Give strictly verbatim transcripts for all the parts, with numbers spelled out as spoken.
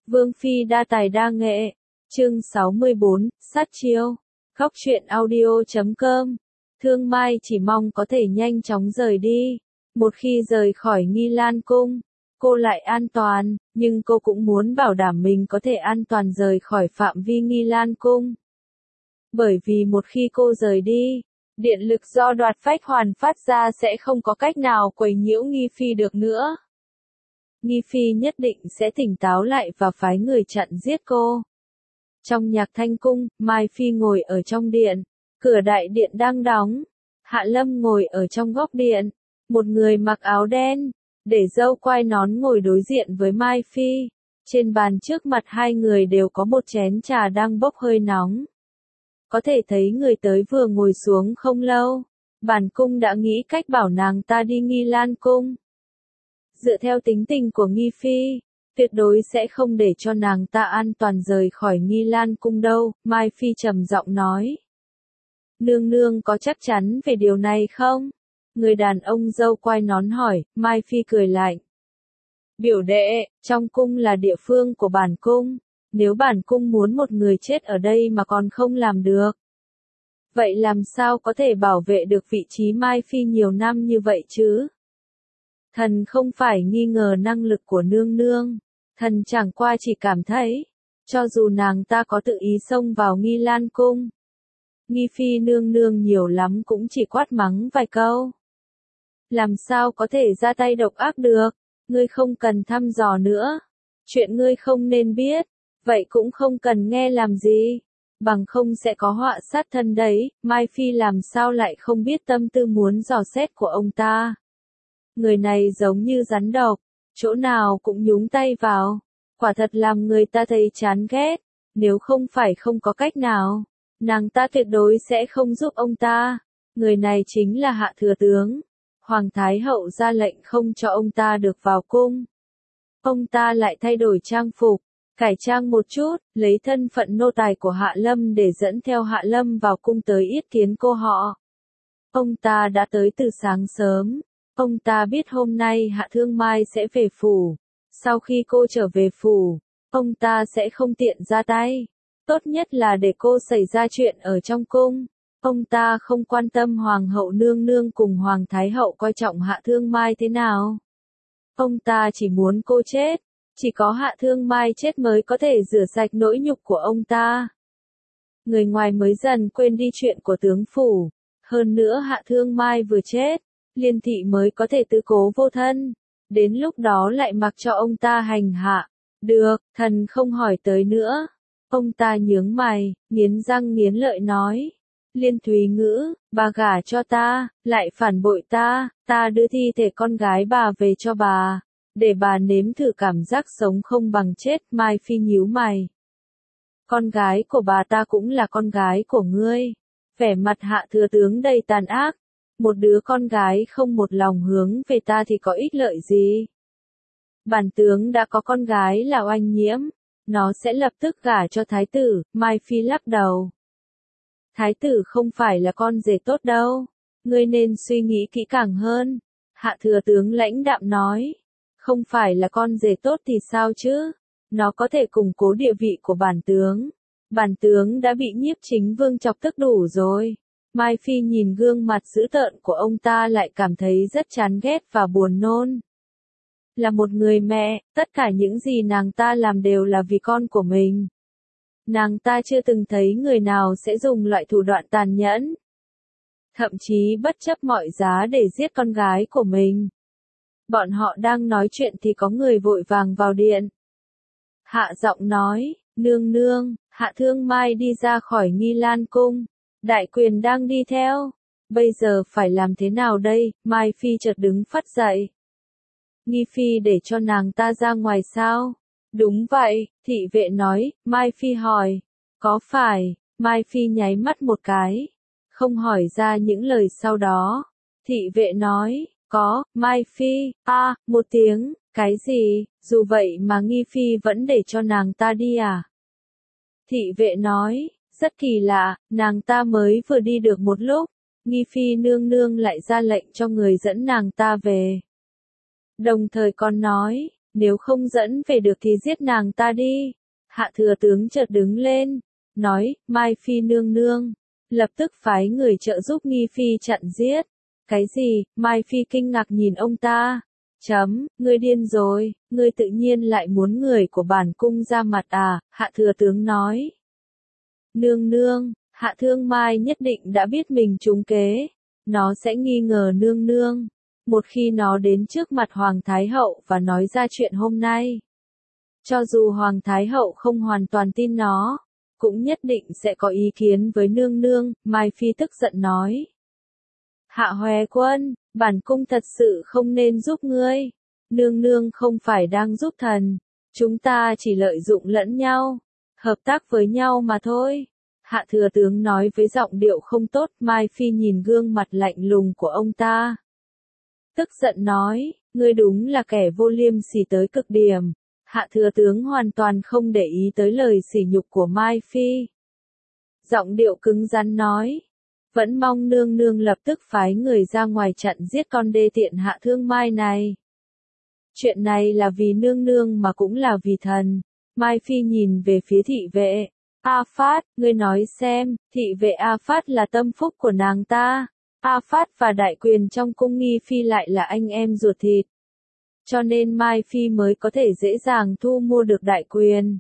Vương phi đa tài đa nghệ. Chương sáu mươi bốn, sát chiêu. Góc truyện audio chấm com. Thương Mai chỉ mong có thể nhanh chóng rời đi. Một khi rời khỏi Nghi Lan Cung, cô lại an toàn, nhưng cô cũng muốn bảo đảm mình có thể an toàn rời khỏi phạm vi Nghi Lan Cung. Bởi vì một khi cô rời đi, điện lực do đoạt phách hoàn phát ra sẽ không có cách nào quấy nhiễu Nghi Phi được nữa. Nghi Phi nhất định sẽ tỉnh táo lại và phái người chặn giết cô. Trong Nhạc Thanh Cung, Mai Phi ngồi ở trong điện, cửa đại điện đang đóng. Hạ Lâm ngồi ở trong góc điện, một người mặc áo đen, để râu quai nón ngồi đối diện với Mai Phi. Trên bàn trước mặt hai người đều có một chén trà đang bốc hơi nóng. Có thể thấy người tới vừa ngồi xuống không lâu, bản cung đã nghĩ cách bảo nàng ta đi Nghi Lan Cung. Dựa theo tính tình của Nghi Phi, tuyệt đối sẽ không để cho nàng ta an toàn rời khỏi Nghi Lan Cung đâu, Mai Phi trầm giọng nói. Nương nương có chắc chắn về điều này không? Người đàn ông râu quai nón hỏi, Mai Phi cười lạnh. Biểu đệ, trong cung là địa phương của bản cung, nếu bản cung muốn một người chết ở đây mà còn không làm được, vậy làm sao có thể bảo vệ được vị trí Mai Phi nhiều năm như vậy chứ? Thần không phải nghi ngờ năng lực của nương nương, thần chẳng qua chỉ cảm thấy, cho dù nàng ta có tự ý xông vào Nghi Lan Cung, Nghi Phi nương nương nhiều lắm cũng chỉ quát mắng vài câu. Làm sao có thể ra tay độc ác được, ngươi không cần thăm dò nữa, chuyện ngươi không nên biết, vậy cũng không cần nghe làm gì, bằng không sẽ có họa sát thân đấy, Mai Phi làm sao lại không biết tâm tư muốn dò xét của ông ta. Người này giống như rắn độc, chỗ nào cũng nhúng tay vào, quả thật làm người ta thấy chán ghét, nếu không phải không có cách nào, nàng ta tuyệt đối sẽ không giúp ông ta. Người này chính là Hạ Thừa Tướng. Hoàng Thái Hậu ra lệnh không cho ông ta được vào cung. Ông ta lại thay đổi trang phục, cải trang một chút, lấy thân phận nô tài của Hạ Lâm để dẫn theo Hạ Lâm vào cung tới yết kiến cô họ. Ông ta đã tới từ sáng sớm. Ông ta biết hôm nay Hạ Thương Mai sẽ về phủ. Sau khi cô trở về phủ, ông ta sẽ không tiện ra tay. Tốt nhất là để cô xảy ra chuyện ở trong cung. Ông ta không quan tâm Hoàng hậu nương nương cùng Hoàng Thái Hậu coi trọng Hạ Thương Mai thế nào. Ông ta chỉ muốn cô chết. Chỉ có Hạ Thương Mai chết mới có thể rửa sạch nỗi nhục của ông ta. Người ngoài mới dần quên đi chuyện của tướng phủ. Hơn nữa Hạ Thương Mai vừa chết, Liên thị mới có thể tự cố vô thân. Đến lúc đó lại mặc cho ông ta hành hạ. Được, thần không hỏi tới nữa. Ông ta nhướng mày, nghiến răng nghiến lợi nói. Liên Thúy Ngữ, bà gả cho ta, lại phản bội ta, ta đưa thi thể con gái bà về cho bà, để bà nếm thử cảm giác sống không bằng chết. Mai Phi nhíu mày. Con gái của bà ta cũng là con gái của ngươi. Vẻ mặt Hạ Thừa Tướng đầy tàn ác. Một đứa con gái không một lòng hướng về ta thì có ích lợi gì? Bản tướng đã có con gái là Oanh Nhiễm, nó sẽ lập tức gả cho thái tử. Mai Phi lắc đầu. Thái tử không phải là con rể tốt đâu, ngươi nên suy nghĩ kỹ càng hơn. Hạ Thừa Tướng lãnh đạm nói. Không phải là con rể tốt thì sao chứ? Nó có thể củng cố địa vị của bản tướng. Bản tướng đã bị Nhiếp Chính Vương chọc tức đủ rồi. Mai Phi nhìn gương mặt dữ tợn của ông ta lại cảm thấy rất chán ghét và buồn nôn. Là một người mẹ, tất cả những gì nàng ta làm đều là vì con của mình. Nàng ta chưa từng thấy người nào sẽ dùng loại thủ đoạn tàn nhẫn, thậm chí bất chấp mọi giá để giết con gái của mình. Bọn họ đang nói chuyện thì có người vội vàng vào điện. Hạ giọng nói, nương nương, Hạ Thương Mai đi ra khỏi Nghi Lan Cung. Đại quyền đang đi theo. Bây giờ phải làm thế nào đây? Mai Phi chợt đứng phắt dậy. Nghi Phi để cho nàng ta ra ngoài sao? Đúng vậy, thị vệ nói. Mai Phi hỏi. Có phải? Mai Phi nháy mắt một cái. Không hỏi ra những lời sau đó. Thị vệ nói. Có. Mai Phi. A, à, một tiếng. Cái gì? Dù vậy mà Nghi Phi vẫn để cho nàng ta đi à? Thị vệ nói. Rất kỳ lạ, nàng ta mới vừa đi được một lúc, Nghi Phi nương nương lại ra lệnh cho người dẫn nàng ta về. Đồng thời còn nói, nếu không dẫn về được thì giết nàng ta đi. Hạ thừa tướng chợt đứng lên, nói, Mai Phi nương nương, lập tức phái người trợ giúp Nghi Phi chặn giết. Cái gì? Mai Phi kinh ngạc nhìn ông ta. Chấm, ngươi điên rồi, ngươi tự nhiên lại muốn người của bản cung ra mặt à, Hạ thừa tướng nói. Nương nương, Hạ Thương Mai nhất định đã biết mình trúng kế, nó sẽ nghi ngờ nương nương. Một khi nó đến trước mặt Hoàng Thái Hậu và nói ra chuyện hôm nay, cho dù Hoàng Thái Hậu không hoàn toàn tin nó, cũng nhất định sẽ có ý kiến với nương nương, Mai Phi tức giận nói. Hạ Hoè Quân, bản cung thật sự không nên giúp ngươi, nương nương không phải đang giúp thần, chúng ta chỉ lợi dụng lẫn nhau, hợp tác với nhau mà thôi. Hạ thừa tướng nói với giọng điệu không tốt, Mai Phi nhìn gương mặt lạnh lùng của ông ta. Tức giận nói, ngươi đúng là kẻ vô liêm sỉ tới cực điểm. Hạ thừa tướng hoàn toàn không để ý tới lời sỉ nhục của Mai Phi. Giọng điệu cứng rắn nói, vẫn mong nương nương lập tức phái người ra ngoài chặn giết con đê tiện Hạ Thương Mai này. Chuyện này là vì nương nương mà cũng là vì thần. Mai Phi nhìn về phía thị vệ. A Phát, ngươi nói xem, thị vệ A Phát là tâm phúc của nàng ta. A Phát và đại quyền trong cung Nghi Phi lại là anh em ruột thịt. Cho nên Mai Phi mới có thể dễ dàng thu mua được đại quyền.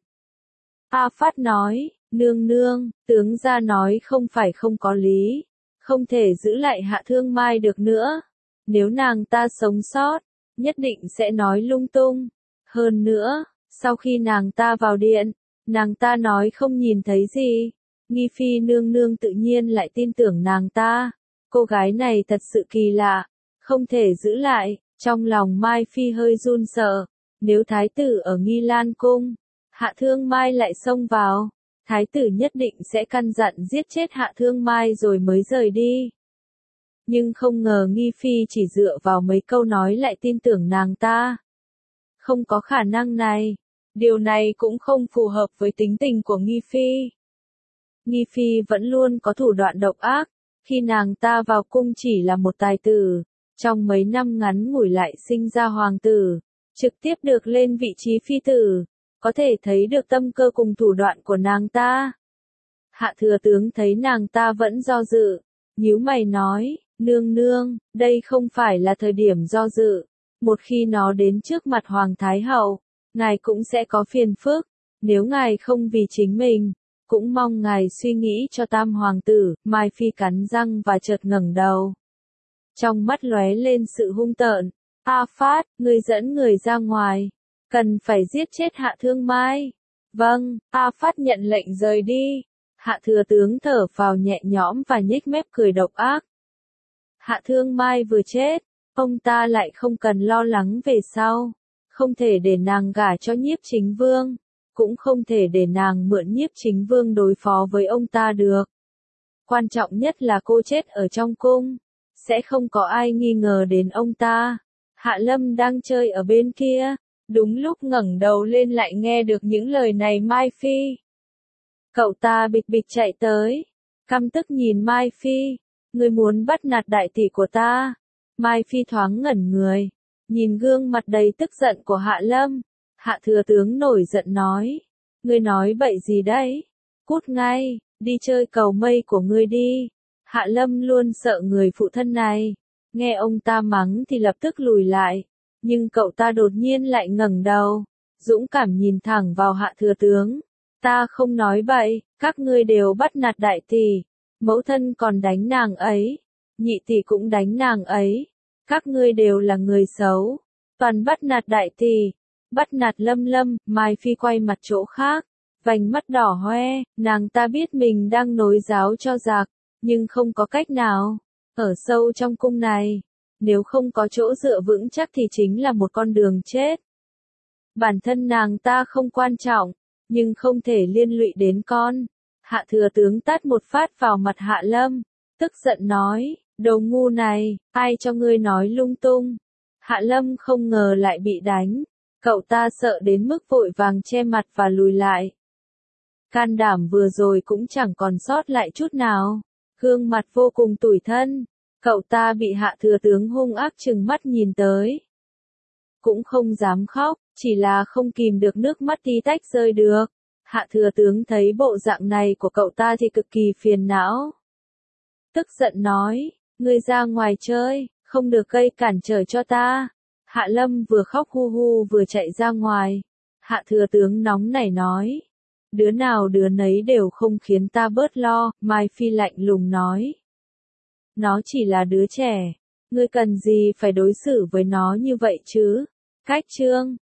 A Phát nói, nương nương, tướng gia nói không phải không có lý, không thể giữ lại Hạ Thương Mai được nữa. Nếu nàng ta sống sót, nhất định sẽ nói lung tung. Hơn nữa, sau khi nàng ta vào điện, nàng ta nói không nhìn thấy gì. Nghi Phi nương nương tự nhiên lại tin tưởng nàng ta. Cô gái này thật sự kỳ lạ, không thể giữ lại. Trong lòng Mai Phi hơi run sợ, nếu thái tử ở Nghi Lan cung, Hạ Thương Mai lại xông vào, thái tử nhất định sẽ căn dặn giết chết Hạ Thương Mai rồi mới rời đi. Nhưng không ngờ Nghi Phi chỉ dựa vào mấy câu nói lại tin tưởng nàng ta. Không có khả năng này, điều này cũng không phù hợp với tính tình của Nghi Phi. Nghi Phi vẫn luôn có thủ đoạn độc ác, khi nàng ta vào cung chỉ là một tài tử. Trong mấy năm ngắn ngủi lại sinh ra hoàng tử, trực tiếp được lên vị trí phi tử, có thể thấy được tâm cơ cùng thủ đoạn của nàng ta. Hạ thừa tướng thấy nàng ta vẫn do dự, nhíu mày nói, nương nương, đây không phải là thời điểm do dự, một khi nó đến trước mặt Hoàng Thái Hậu, ngài cũng sẽ có phiền phức, nếu ngài không vì chính mình, cũng mong ngài suy nghĩ cho tam hoàng tử. Mai Phi cắn răng và chợt ngẩng đầu. Trong mắt lóe lên sự hung tợn, A Phát, ngươi dẫn người ra ngoài, cần phải giết chết Hạ Thương Mai. Vâng, A Phát nhận lệnh rời đi. Hạ thừa tướng thở phào nhẹ nhõm và nhếch mép cười độc ác. Hạ Thương Mai vừa chết, ông ta lại không cần lo lắng về sau, không thể để nàng gả cho Nhiếp Chính Vương, cũng không thể để nàng mượn Nhiếp Chính Vương đối phó với ông ta được. Quan trọng nhất là cô chết ở trong cung, sẽ không có ai nghi ngờ đến ông ta. Hạ Lâm đang chơi ở bên kia, đúng lúc ngẩng đầu lên lại nghe được những lời này Mai Phi. Cậu ta bịch bịch chạy tới, căm tức nhìn Mai Phi, ngươi muốn bắt nạt đại tỷ của ta. Mai Phi thoáng ngẩn người, nhìn gương mặt đầy tức giận của Hạ Lâm. Hạ thừa tướng nổi giận nói, ngươi nói bậy gì đấy, cút ngay, đi chơi cầu mây của ngươi đi. Hạ Lâm luôn sợ người phụ thân này, nghe ông ta mắng thì lập tức lùi lại, nhưng cậu ta đột nhiên lại ngẩng đầu, dũng cảm nhìn thẳng vào Hạ thừa tướng. Ta không nói bậy, các ngươi đều bắt nạt đại tỷ, mẫu thân còn đánh nàng ấy, nhị tỷ cũng đánh nàng ấy, các ngươi đều là người xấu, toàn bắt nạt đại tỷ, bắt nạt Lâm Lâm. Mai Phi quay mặt chỗ khác, vành mắt đỏ hoe, nàng ta biết mình đang nối giáo cho giặc, nhưng không có cách nào, ở sâu trong cung này, nếu không có chỗ dựa vững chắc thì chính là một con đường chết. Bản thân nàng ta không quan trọng, nhưng không thể liên lụy đến con. Hạ thừa tướng tát một phát vào mặt Hạ Lâm, tức giận nói, đồ ngu này, ai cho ngươi nói lung tung. Hạ Lâm không ngờ lại bị đánh, cậu ta sợ đến mức vội vàng che mặt và lùi lại. Can đảm vừa rồi cũng chẳng còn sót lại chút nào, gương mặt vô cùng tủi thân, cậu ta bị Hạ thừa tướng hung ác trừng mắt nhìn tới. Cũng không dám khóc, chỉ là không kìm được nước mắt tí tách rơi được. Hạ thừa tướng thấy bộ dạng này của cậu ta thì cực kỳ phiền não. Tức giận nói, ngươi ra ngoài chơi, không được gây cản trở cho ta. Hạ Lâm vừa khóc hu hu vừa chạy ra ngoài. Hạ thừa tướng nóng nảy nói, đứa nào đứa nấy đều không khiến ta bớt lo, Mai Phi lạnh lùng nói. Nó chỉ là đứa trẻ, ngươi cần gì phải đối xử với nó như vậy chứ? Cách chương